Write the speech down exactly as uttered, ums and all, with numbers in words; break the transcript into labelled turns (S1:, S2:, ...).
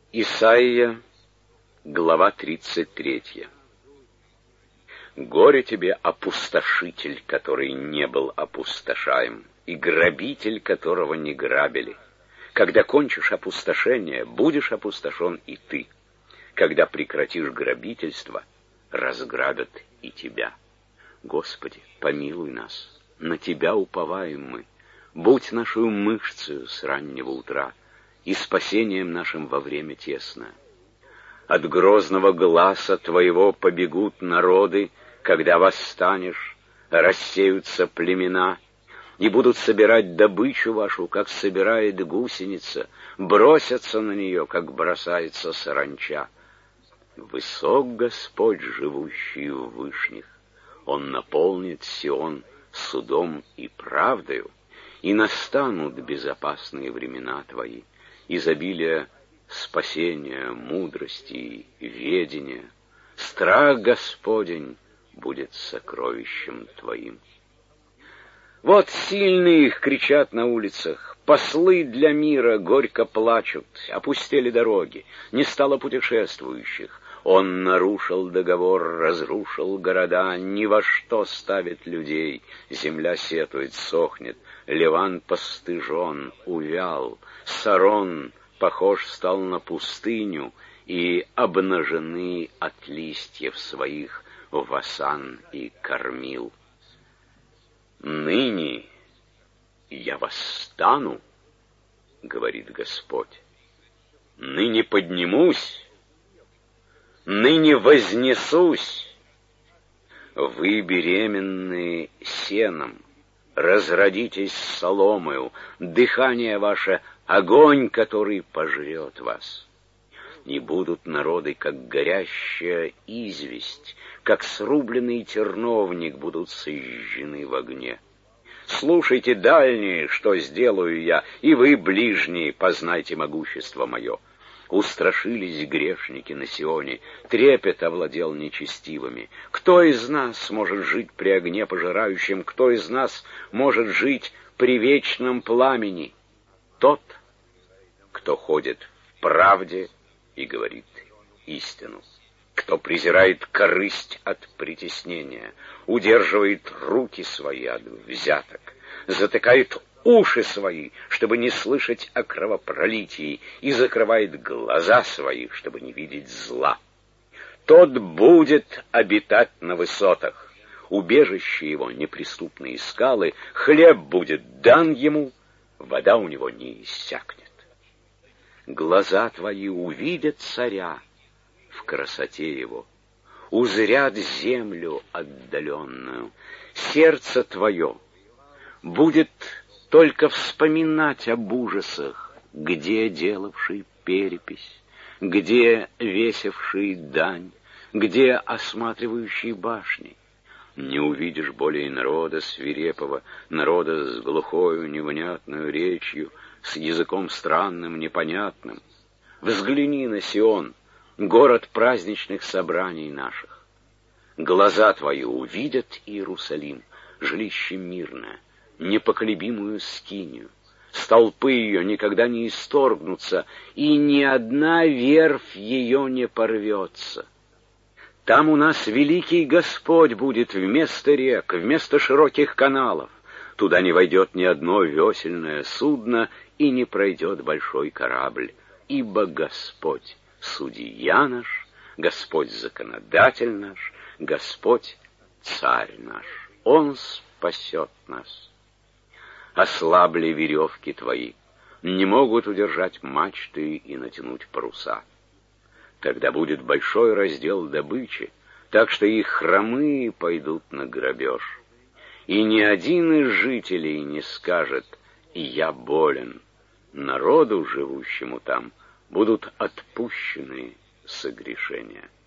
S1: Исайя, глава тридцать третья. Горе тебе, опустошитель, который не был опустошаем, и грабитель, которого не грабили. Когда кончишь опустошение, будешь опустошен и ты. Когда прекратишь грабительство, разграбят и тебя. Господи, помилуй нас, на Тебя уповаем мы. Будь нашу мышцею с раннего утра и спасением нашим во время тесное. От грозного гласа Твоего побегут народы, когда восстанешь, рассеются племена, и будут собирать добычу вашу, как собирает гусеница, бросятся на нее, как бросается саранча. Высок Господь, живущий в вышних, Он наполнит Сион судом и правдою, и настанут безопасные времена Твои, изобилие спасения, мудрости и ведения. Страх Господень будет сокровищем Твоим. Вот сильные их кричат на улицах, послы для мира горько плачут, опустели дороги, не стало путешествующих. Он нарушил договор, разрушил города, ни во что ставит людей. Земля сетует, сохнет, Ливан постыжен, увял, Сарон похож стал на пустыню, и обнажены от листьев своих Васан и Кормил. Ныне я восстану, говорит Господь, ныне поднимусь, ныне вознесусь. Вы, беременные сеном, разродитесь соломою, дыхание ваше — огонь, который пожрет вас. И будут народы, как горящая известь, как срубленный терновник будут сожжены в огне. Слушайте, дальние, что сделаю я, и вы, ближние, познайте могущество мое. Устрашились грешники на Сионе, трепет овладел нечестивыми. Кто из нас может жить при огне пожирающем? Кто из нас может жить при вечном пламени? Тот, кто ходит в правде и говорит истину, кто презирает корысть от притеснения, удерживает руки свои от взяток, затыкает уши свои, чтобы не слышать о кровопролитии, и закрывает глаза свои, чтобы не видеть зла. Тот будет обитать на высотах, убежище его неприступные скалы, хлеб будет дан ему, вода у него не иссякнет. Глаза твои увидят царя в красоте его, узрят землю отдаленную. Сердце твое будет только вспоминать об ужасах, где делавший перепись, где весивший дань, где осматривающий башни. Не увидишь более народа свирепого, народа с глухою невнятную речью, с языком странным, непонятным. Взгляни на Сион, город праздничных собраний наших. Глаза твои увидят Иерусалим, жилище мирное, непоколебимую скинию. Столпы ее никогда не исторгнутся, и ни одна верфь ее не порвется. Там у нас великий Господь будет вместо рек, вместо широких каналов. Туда не войдет ни одно весельное судно и не пройдет большой корабль, ибо Господь судья наш, Господь законодатель наш, Господь царь наш. Он спасет нас. Ослабли веревки твои, не могут удержать мачты и натянуть паруса. Тогда будет большой раздел добычи, так что их хромые пойдут на грабеж. И ни один из жителей не скажет: «Я болен». Народу, живущему там, будут отпущены согрешения.